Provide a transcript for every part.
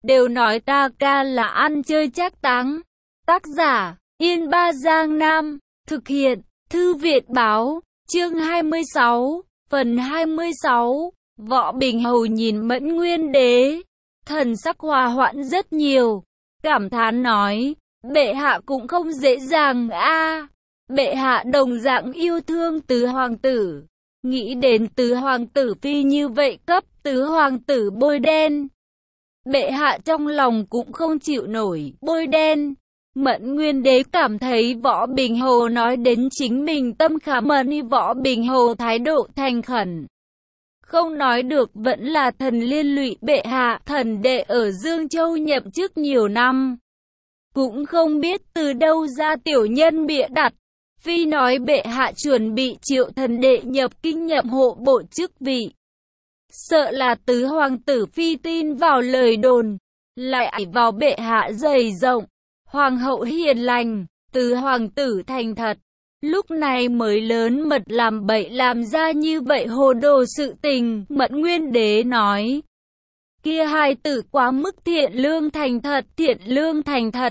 đều nói ta ca là ăn chơi trác táng. Tác giả, Yên Ba Giang Nam. Thực hiện, Thư viện Báo. Chương 26, phần 26. Võ Bình Hầu nhìn Mẫn Nguyên Đế, thần sắc hòa hoãn rất nhiều, cảm thán nói, bệ hạ cũng không dễ dàng a. Bệ hạ đồng dạng yêu thương tứ hoàng tử, nghĩ đến tứ hoàng tử phi như vậy cấp tứ hoàng tử bôi đen. Bệ hạ trong lòng cũng không chịu nổi bôi đen. Mẫn Nguyên Đế cảm thấy Võ Bình Hầu nói đến chính mình tâm khảm ơn, Võ Bình Hầu thái độ thành khẩn. Không nói được vẫn là thần liên lụy bệ hạ, thần đệ ở Dương Châu nhậm chức nhiều năm. Cũng không biết từ đâu ra tiểu nhân bịa đặt. Phi nói bệ hạ chuẩn bị triệu thần đệ nhập kinh nhậm hộ bộ chức vị. Sợ là tứ hoàng tử phi tin vào lời đồn, lại vào bệ hạ dày rộng. Hoàng hậu hiền lành, tứ hoàng tử thành thật. Lúc này mới lớn mật làm bậy làm ra như vậy hồ đồ sự tình. Mẫn Nguyên Đế nói, kia hai tử quá mức thiện lương thành thật.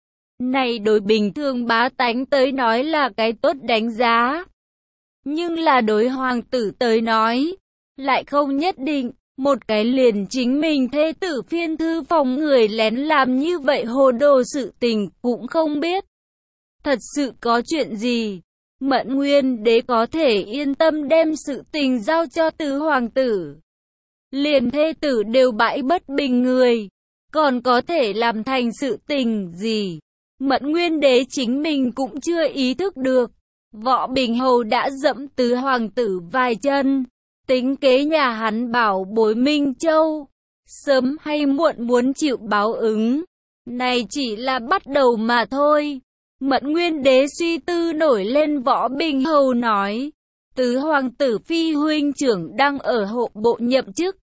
Này đối bình thường bá tánh tới nói là cái tốt đánh giá. Nhưng là đối hoàng tử tới nói, lại không nhất định. Một cái liền chính mình thê tử phiên thư phòng người lén làm như vậy hồ đồ sự tình cũng không biết. Thật sự có chuyện gì? Mẫn Nguyên Đế có thể yên tâm đem sự tình giao cho tứ hoàng tử. Liền thê tử đều bãi bất bình người, còn có thể làm thành sự tình gì? Mẫn Nguyên Đế chính mình cũng chưa ý thức được. Võ Bình Hầu đã dẫm tứ hoàng tử vài chân. Tính kế nhà hắn bảo bối Minh Châu, sớm hay muộn muốn chịu báo ứng. Này chỉ là bắt đầu mà thôi. Mẫn Nguyên Đế suy tư nổi lên. Võ Bình Hầu nói, tứ hoàng tử phi huynh trưởng đang ở hộ bộ nhậm chức,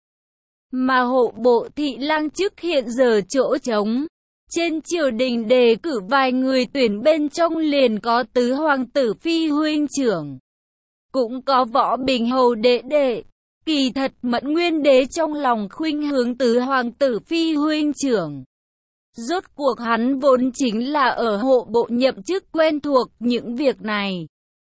mà hộ bộ thị lang chức hiện giờ chỗ trống. Trên triều đình đề cử vài người tuyển, bên trong liền có tứ hoàng tử phi huynh trưởng, cũng có Võ Bình Hầu đệ đệ. Kỳ thật Mẫn Nguyên Đế trong lòng khuynh hướng tứ hoàng tử phi huynh trưởng. Rốt cuộc hắn vốn chính là ở hộ bộ nhậm chức, quen thuộc những việc này.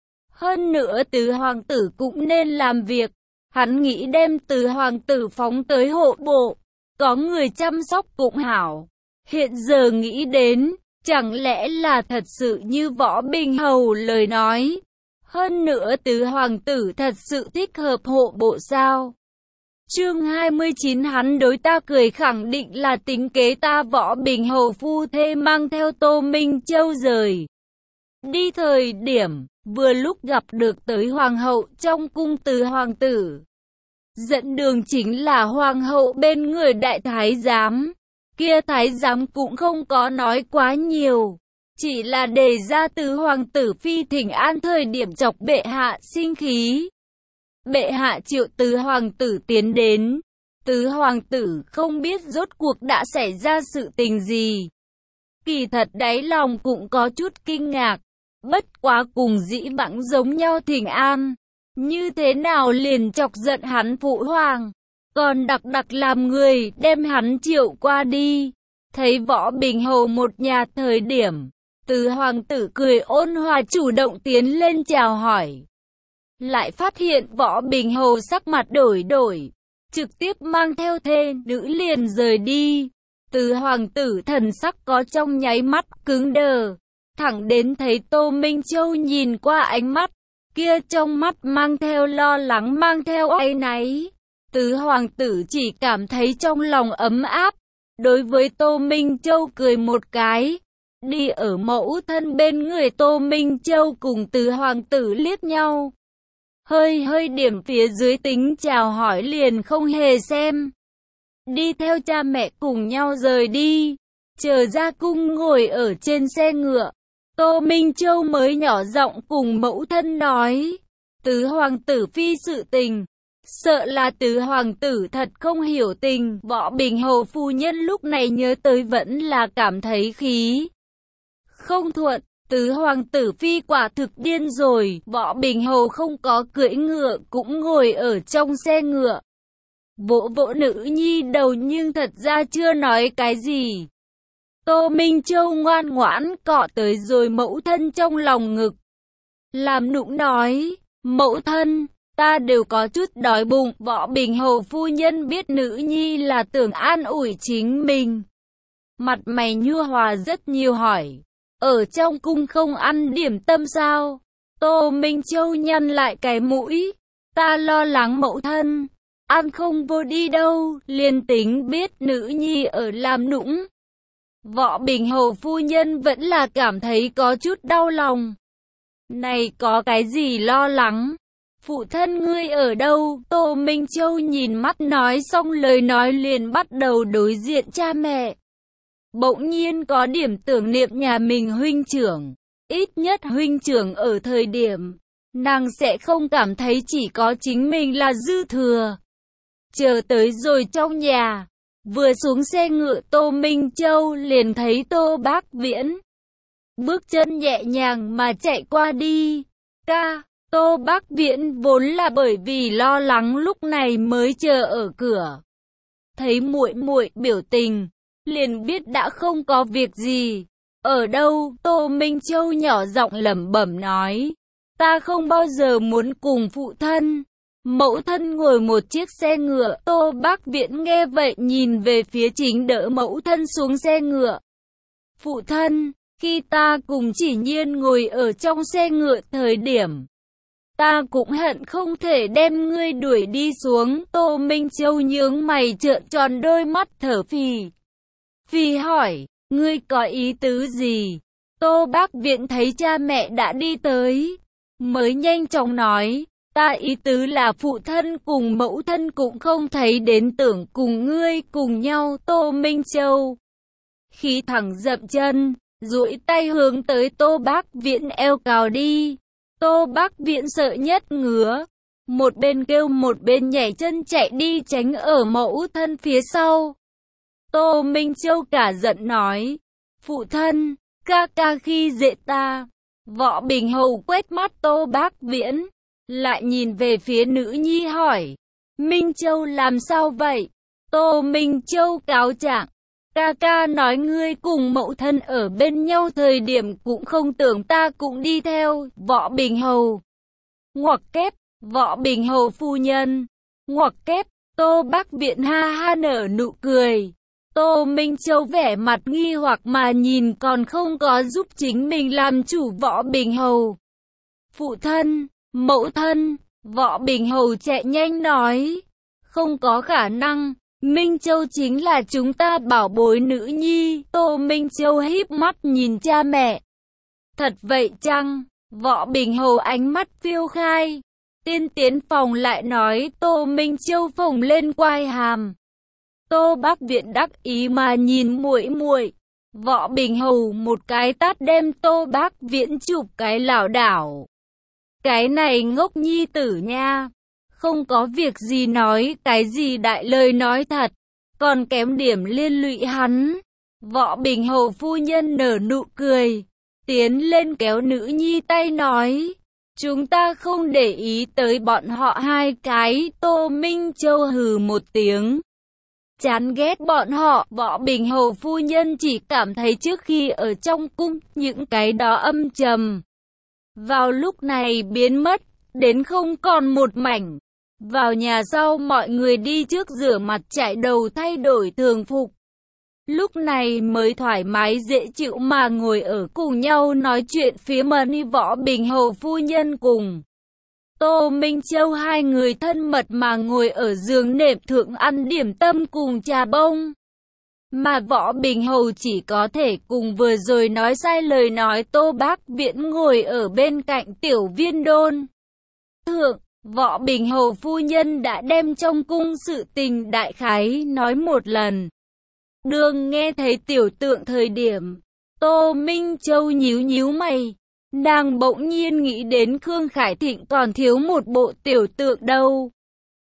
Hơn nữa tứ hoàng tử cũng nên làm việc. Hắn nghĩ đem tứ hoàng tử phóng tới hộ bộ, có người chăm sóc cũng hảo. Hiện giờ nghĩ đến, chẳng lẽ là thật sự như Võ Bình Hầu lời nói? Hơn nữa tứ hoàng tử thật sự thích hợp hộ bộ sao? Chương 29 hắn đối ta cười, khẳng định là tính kế ta. Võ Bình Hầu phu thê mang theo Tô Minh Châu rời đi thời điểm, vừa lúc gặp được tới hoàng hậu trong cung tứ hoàng tử. Dẫn đường chính là hoàng hậu bên người đại thái giám. Kia thái giám cũng không có nói quá nhiều, chỉ là đề ra tứ hoàng tử phi thỉnh an thời điểm chọc bệ hạ sinh khí. Bệ hạ triệu tứ hoàng tử tiến đến. Tứ hoàng tử không biết rốt cuộc đã xảy ra sự tình gì. Kỳ thật đáy lòng cũng có chút kinh ngạc. Bất quá cùng dĩ vãng giống nhau thỉnh an, như thế nào liền chọc giận hắn phụ hoàng, còn đặc làm người đem hắn triệu qua đi. Thấy Võ Bình Hầu một nhà thời điểm, tứ hoàng tử cười ôn hòa chủ động tiến lên chào hỏi. Lại phát hiện Võ Bình Hầu sắc mặt đổi, trực tiếp mang theo thê nữ liền rời đi. Tứ hoàng tử thần sắc có trong nháy mắt cứng đờ, thẳng đến thấy Tô Minh Châu nhìn qua ánh mắt kia, trong mắt mang theo lo lắng, mang theo áy náy. Tứ hoàng tử chỉ cảm thấy trong lòng ấm áp, đối với Tô Minh Châu cười một cái. Đi ở mẫu thân bên người, Tô Minh Châu cùng tứ hoàng tử liếc nhau, hơi điểm phía dưới tính chào hỏi liền không hề xem. Đi theo cha mẹ cùng nhau rời đi. Chờ ra cung ngồi ở trên xe ngựa, Tô Minh Châu mới nhỏ giọng cùng mẫu thân nói, tứ hoàng tử phi sự tình, sợ là tứ hoàng tử thật không hiểu tình. Võ Bình Hầu phu nhân lúc này nhớ tới vẫn là cảm thấy khí không thuận. Tứ hoàng tử phi quả thực điên rồi. Võ Bình Hầu không có cưỡi ngựa, cũng ngồi ở trong xe ngựa. vỗ vỗ nữ nhi đầu nhưng thật ra chưa nói cái gì. Tô Minh Châu ngoan ngoãn cọ tới rồi mẫu thân trong lòng ngực. Làm nũng nói, mẫu thân, ta đều có chút đói bụng. Võ Bình Hầu phu nhân biết nữ nhi là tưởng an ủi chính mình. Mặt mày nhu hòa rất nhiều hỏi, ở trong cung không ăn điểm tâm sao? Tô Minh Châu nhăn lại cái mũi, ta lo lắng mẫu thân, ăn không vô đi đâu, liền tính biết nữ nhi ở làm nũng. Võ Bình Hầu phu nhân vẫn là cảm thấy có chút đau lòng. Này có cái gì lo lắng? Phụ thân ngươi ở đâu? Tô Minh Châu nhìn mắt nói xong lời nói liền bắt đầu đối diện cha mẹ. Bỗng nhiên có điểm tưởng niệm nhà mình huynh trưởng. Ít nhất huynh trưởng ở thời điểm, nàng sẽ không cảm thấy chỉ có chính mình là dư thừa. Chờ tới rồi trong nhà, vừa xuống xe ngựa Tô Minh Châu liền thấy Tô Bác Viễn. Bước chân nhẹ nhàng mà chạy qua đi. Ca, Tô Bác Viễn vốn là bởi vì lo lắng lúc này mới chờ ở cửa. Thấy muội muội biểu tình, liền biết đã không có việc gì. Ở đâu? Tô Minh Châu nhỏ giọng lẩm bẩm nói. Ta không bao giờ muốn cùng phụ thân. Mẫu thân ngồi một chiếc xe ngựa. Tô Bác Viễn nghe vậy nhìn về phía chính đỡ mẫu thân xuống xe ngựa. Phụ thân, khi ta cùng Chỉ Nhiên ngồi ở trong xe ngựa thời điểm, ta cũng hận không thể đem ngươi đuổi đi xuống. Tô Minh Châu nhướng mày trợn tròn đôi mắt thở phì. Phi hỏi, ngươi có ý tứ gì? Tô Bác Viễn thấy cha mẹ đã đi tới, mới nhanh chóng nói, ta ý tứ là phụ thân cùng mẫu thân cũng không thấy đến tưởng cùng ngươi cùng nhau. Tô Minh Châu khí thẳng dậm chân, duỗi tay hướng tới Tô Bác Viễn eo cào đi. Tô Bác Viễn sợ nhất ngứa, một bên kêu một bên nhảy chân chạy đi tránh ở mẫu thân phía sau. Tô Minh Châu cả giận nói, phụ thân, ca ca khi dễ ta. Võ Bình Hầu quét mắt Tô Bác Viễn, lại nhìn về phía nữ nhi hỏi, Minh Châu làm sao vậy? Tô Minh Châu cáo trạng, ca ca nói ngươi cùng mẫu thân ở bên nhau thời điểm cũng không tưởng ta cũng đi theo. Võ Bình Hầu ngoặc kép, Võ Bình Hầu phu nhân ngoặc kép. Tô Bác Viễn ha ha nở nụ cười. Tô Minh Châu vẻ mặt nghi hoặc mà nhìn còn không có giúp chính mình làm chủ Võ Bình Hầu. Phụ thân, mẫu thân, Võ Bình Hầu chạy nhanh nói, không có khả năng, Minh Châu chính là chúng ta bảo bối nữ nhi. Tô Minh Châu híp mắt nhìn cha mẹ. Thật vậy chăng? Võ Bình Hầu ánh mắt phiêu khai. Tiên tiến phòng lại nói. Tô Minh Châu phồng lên quai hàm. Tô Bác Viễn đắc ý mà nhìn muội muội. Võ Bình Hầu một cái tát đem Tô Bác Viễn chụp cái lảo đảo. Cái này ngốc nhi tử nha. Không có việc gì nói cái gì đại lời nói thật, còn kém điểm liên lụy hắn. Võ Bình Hầu phu nhân nở nụ cười, tiến lên kéo nữ nhi tay nói, chúng ta không để ý tới bọn họ hai cái. Tô Minh Châu hừ một tiếng, chán ghét bọn họ. Võ Bình Hầu phu nhân chỉ cảm thấy trước khi ở trong cung, những cái đó âm trầm vào lúc này biến mất, đến không còn một mảnh. Vào nhà sau mọi người đi trước rửa mặt chải đầu thay đổi thường phục. Lúc này mới thoải mái dễ chịu mà ngồi ở cùng nhau nói chuyện phía mani. Võ Bình Hầu phu nhân cùng Tô Minh Châu hai người thân mật mà ngồi ở giường nệm thượng ăn điểm tâm cùng trà bông. Mà Võ Bình Hầu chỉ có thể cùng vừa rồi nói sai lời nói Tô Bác Viễn ngồi ở bên cạnh Tiểu Viên Đôn thượng. Võ Bình Hầu phu nhân đã đem trong cung sự tình đại khái nói một lần. Đường nghe thấy tiểu tượng thời điểm, Tô Minh Châu nhíu nhíu mày. Nàng bỗng nhiên nghĩ đến Khương Khải Thịnh còn thiếu một bộ tiểu tượng đâu.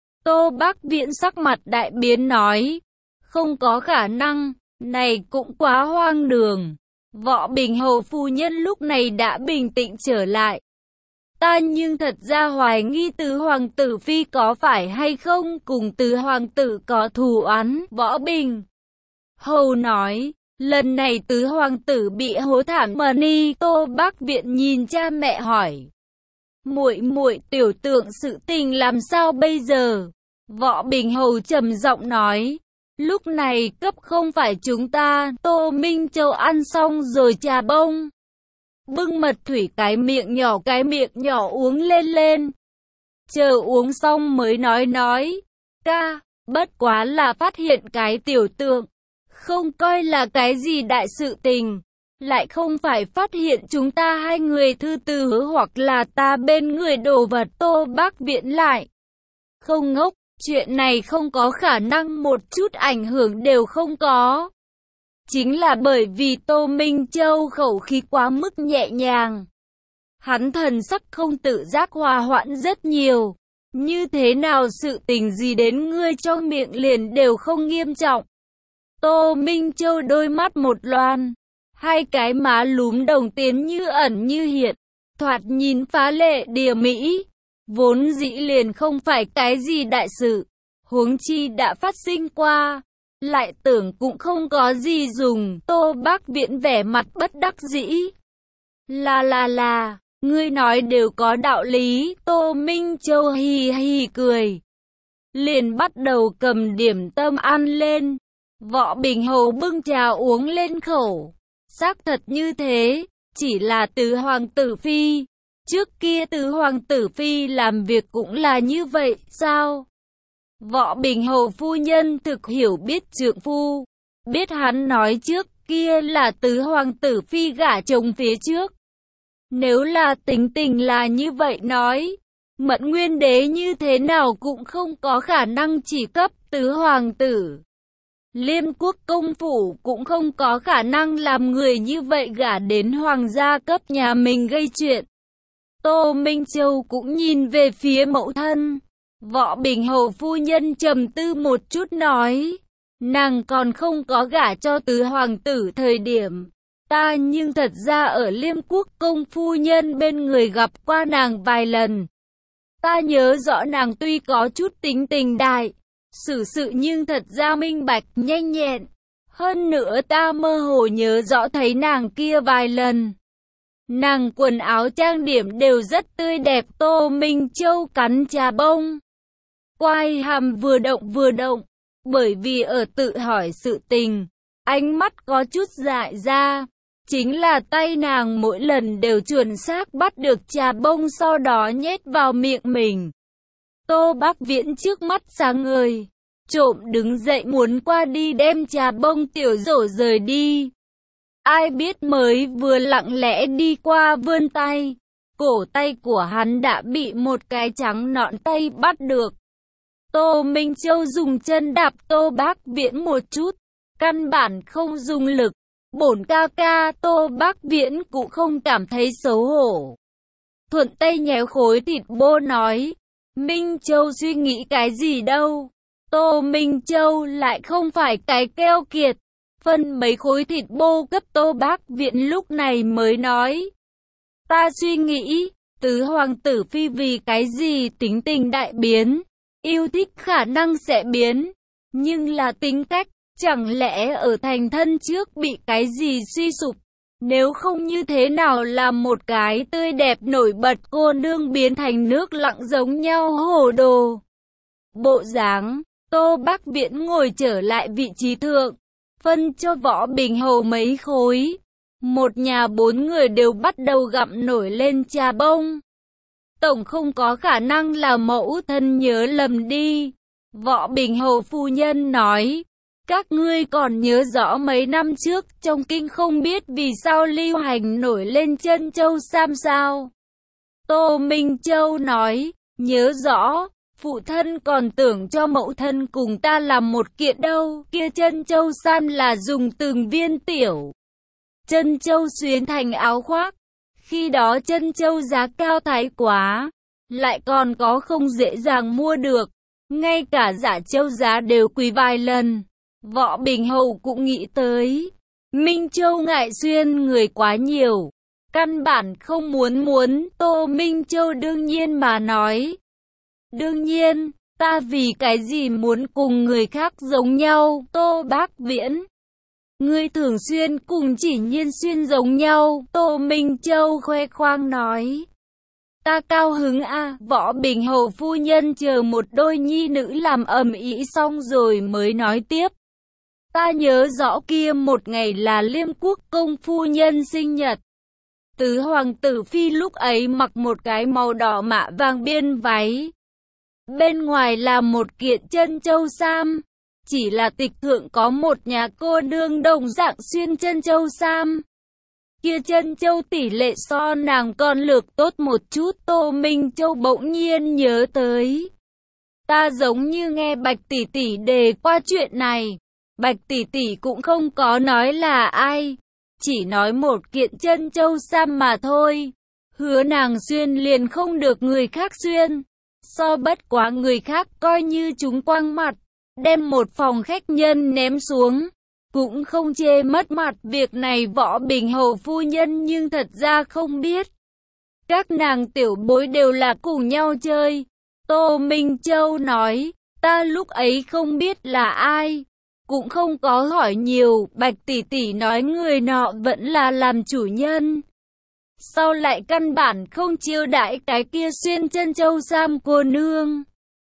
Tô Bác Viễn sắc mặt đại biến nói, không có khả năng, này cũng quá hoang đường. Võ Bình Hầu phu nhân lúc này đã bình tĩnh trở lại. Ta nhưng thật ra hoài nghi tứ hoàng tử phi có phải hay không cùng tứ hoàng tử có thù oán. Võ Bình Hầu nói, lần này tứ hoàng tử bị hố thảm mà ni. Tô Bắc Viện nhìn cha mẹ hỏi, muội muội tiểu tượng sự tình làm sao bây giờ? Võ Bình Hầu trầm giọng nói, lúc này cấp không phải chúng ta. Tô Minh Châu ăn xong rồi trà bông, bưng mật thủy cái miệng nhỏ uống lên. Chờ uống xong mới nói, ca, bất quá là phát hiện cái tiểu tượng, không coi là cái gì đại sự tình. Lại không phải phát hiện chúng ta hai người thư từ hoặc là ta bên người đồ vật. Tô Bắc Viện lại không ngốc, chuyện này không có khả năng, một chút ảnh hưởng đều không có. Chính là bởi vì Tô Minh Châu khẩu khí quá mức nhẹ nhàng. Hắn thần sắc không tự giác hòa hoãn rất nhiều. Như thế nào sự tình gì đến ngươi trong miệng liền đều không nghiêm trọng. Tô Minh Châu đôi mắt một loan, hai cái má lúm đồng tiền như ẩn như hiện, thoạt nhìn phá lệ đìa mỹ. Vốn dĩ liền không phải cái gì đại sự, huống chi đã phát sinh qua, lại tưởng cũng không có gì dùng. Tô Bắc Viện vẻ mặt bất đắc dĩ. Là, ngươi nói đều có đạo lý. Tô Minh Châu hì hì cười, liền bắt đầu cầm điểm tâm ăn lên. Võ Bình Hầu bưng trà uống lên khẩu. Xác thật như thế, chỉ là tứ hoàng tử phi. Trước kia tứ hoàng tử phi làm việc cũng là như vậy, sao? Võ Bình Hầu phu nhân thực hiểu biết trượng phu. Biết hắn nói trước kia là tứ hoàng tử phi gả chồng phía trước. Nếu là tính tình là như vậy nói, Mẫn Nguyên Đế như thế nào cũng không có khả năng chỉ cấp tứ hoàng tử. Liêm quốc công phủ cũng không có khả năng làm người như vậy gả đến hoàng gia cấp nhà mình gây chuyện. Tô Minh Châu cũng nhìn về phía mẫu thân. Võ Bình Hầu phu nhân trầm tư một chút nói, nàng còn không có gả cho tứ hoàng tử thời điểm, ta nhưng thật ra ở Liêm quốc công phu nhân bên người gặp qua nàng vài lần. Ta nhớ rõ nàng tuy có chút tính tình đại, xử sự nhưng thật ra minh bạch nhanh nhẹn. Hơn nữa ta mơ hồ nhớ rõ thấy nàng kia vài lần. Nàng quần áo trang điểm đều rất tươi đẹp. Tô Minh Châu cắn trà bông, quai hàm vừa động, bởi vì ở tự hỏi sự tình, ánh mắt có chút dại ra. Chính là tay nàng mỗi lần đều chuẩn xác bắt được trà bông sau đó nhét vào miệng mình. Tô Bắc Viễn trước mắt sáng ngời, trộm đứng dậy muốn qua đi đem trà bông tiểu rổ rời đi. Ai biết mới vừa lặng lẽ đi qua vươn tay, cổ tay của hắn đã bị một cái trắng nõn tay bắt được. Tô Minh Châu dùng chân đạp Tô Bắc Viễn một chút, căn bản không dùng lực. Bổn ca ca. Tô Bắc Viễn cũng không cảm thấy xấu hổ, thuận tay nhéo khối thịt bô nói, Minh Châu suy nghĩ cái gì đâu. Tô Minh Châu lại không phải cái keo kiệt, phân mấy khối thịt bô cấp Tô Bắc Viễn lúc này mới nói, ta suy nghĩ, tứ hoàng tử phi vì cái gì tính tình đại biến, yêu thích khả năng sẽ biến, nhưng là tính cách, chẳng lẽ ở thành thân trước bị cái gì suy sụp, nếu không như thế nào làm một cái tươi đẹp nổi bật cô nương biến thành nước lặng giống nhau hồ đồ. Bộ dáng, Tô Bắc Viễn ngồi trở lại vị trí thượng, phân cho Võ Bình Hầu mấy khối. Một nhà 4 người đều bắt đầu gặm nổi lên trà bông. Tổng không có khả năng là mẫu thân nhớ lầm đi. Võ Bình Hầu phu nhân nói, các ngươi còn nhớ rõ mấy năm trước trong kinh không biết vì sao lưu hành nổi lên chân châu sam sao? Tô Minh Châu nói, nhớ rõ, phụ thân còn tưởng cho mẫu thân cùng ta làm một kiện đâu, kia chân châu sam là dùng từng viên tiểu chân châu xuyến thành áo khoác. Khi đó chân châu giá cao thái quá, lại còn có không dễ dàng mua được, ngay cả giả châu giá đều quý vài lần. Võ Bình Hầu cũng nghĩ tới, Minh Châu ngại xuyên người quá nhiều, căn bản không muốn. Tô Minh Châu đương nhiên mà nói. Đương nhiên, ta vì cái gì muốn cùng người khác giống nhau, Tô Bác Viễn. Ngươi thường xuyên cùng Chỉ Nhiên Xuyên giống nhau, Tô Minh Châu khoe khoang nói. Ta cao hứng a. Võ Bình Hầu phu nhân chờ một đôi nhi nữ làm ầm ĩ xong rồi mới nói tiếp. Ta nhớ rõ kia một ngày là Liêm Quốc công phu nhân sinh nhật. Tứ hoàng tử phi lúc ấy mặc một cái màu đỏ mạ vàng biên váy. Bên ngoài là một kiện chân châu sam. Chỉ là tịch thượng có một nhà cô nương đồng dạng xuyên chân châu sam. Kia chân châu tỷ lệ so nàng còn lược tốt một chút. Tô Minh Châu bỗng nhiên nhớ tới. Ta giống như nghe Bạch tỷ tỷ đề qua chuyện này. Bạch tỷ tỷ cũng không có nói là ai. Chỉ nói một kiện chân châu sam mà thôi. Hứa nàng xuyên liền không được người khác xuyên. So bất quá người khác coi như chúng quăng mặt. Đem một phòng khách nhân ném xuống. Cũng không chê mất mặt. Việc này Võ Bình Hầu phu nhân nhưng thật ra không biết. Các nàng tiểu bối đều là cùng nhau chơi. Tô Minh Châu nói. Ta lúc ấy không biết là ai. Cũng không có hỏi nhiều. Bạch tỷ tỷ nói người nọ vẫn là làm chủ nhân. Sau lại căn bản không chiêu đãi cái kia xuyên chân châu sam cô nương.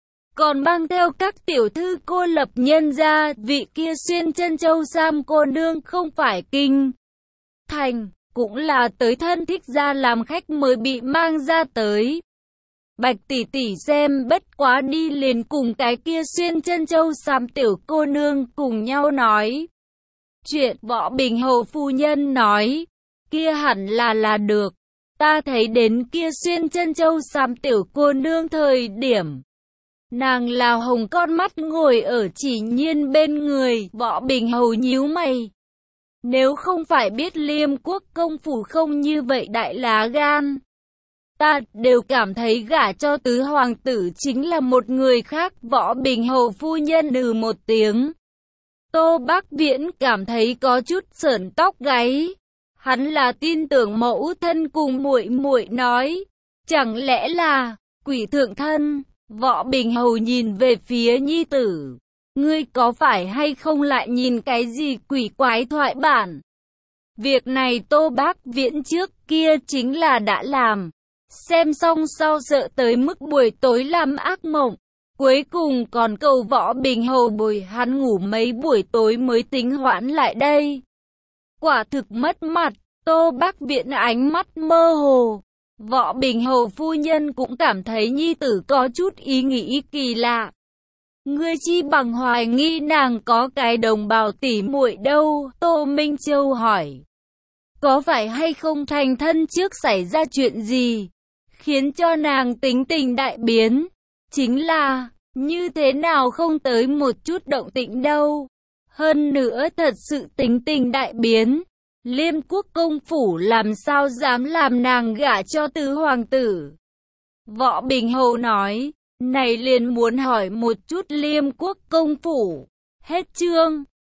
Còn mang theo các tiểu thư cô lập nhân ra. Vị kia xuyên chân châu sam cô nương không phải kinh thành. Cũng là tới thân thích ra làm khách mới bị mang ra tới. Bạch tỷ tỷ xem bất quá đi liền cùng cái kia xuyên chân châu sam tiểu cô nương cùng nhau nói. Chuyện Võ Bình Hầu phu nhân nói. Kia hẳn là được. Ta thấy đến kia xuyên chân châu sam tiểu cô nương thời điểm. Nàng là hồng con mắt ngồi ở Chỉ Nhiên bên người. Võ Bình Hầu nhíu mày. Nếu không phải biết Liêm Quốc công phủ không như vậy đại lá gan. Ta đều cảm thấy gả cho tứ hoàng tử chính là một người khác. Võ Bình Hầu phu nhân một tiếng. Tô Bác Viễn cảm thấy có chút sởn tóc gáy. Hắn là tin tưởng mẫu thân cùng muội muội nói. Chẳng lẽ là quỷ thượng thân? Võ Bình Hầu nhìn về phía nhi tử. Ngươi có phải hay không lại nhìn cái gì quỷ quái thoại bản? Việc này Tô Bác Viễn trước kia chính là đã làm. Xem xong sau sợ tới mức buổi tối làm ác mộng. Cuối cùng còn cầu Võ Bình Hầu bồi hắn ngủ mấy buổi tối mới tính hoãn lại đây. Quả thực mất mặt. Tô Bác Viễn ánh mắt mơ hồ. Võ Bình Hầu phu nhân cũng cảm thấy nhi tử có chút ý nghĩ kỳ lạ. Ngươi chi bằng hoài nghi nàng có cái đồng bào tỉ muội đâu? Tô Minh Châu hỏi. Có phải hay không thành thân trước xảy ra chuyện gì, khiến cho nàng tính tình đại biến? Chính là, như thế nào không tới một chút động tĩnh đâu. Hơn nữa thật sự tính tình đại biến. Liêm Quốc công phủ làm sao dám làm nàng gả cho tứ hoàng tử? Võ Bình Hầu nói, này liền muốn hỏi một chút Liêm Quốc công phủ. Hết chương.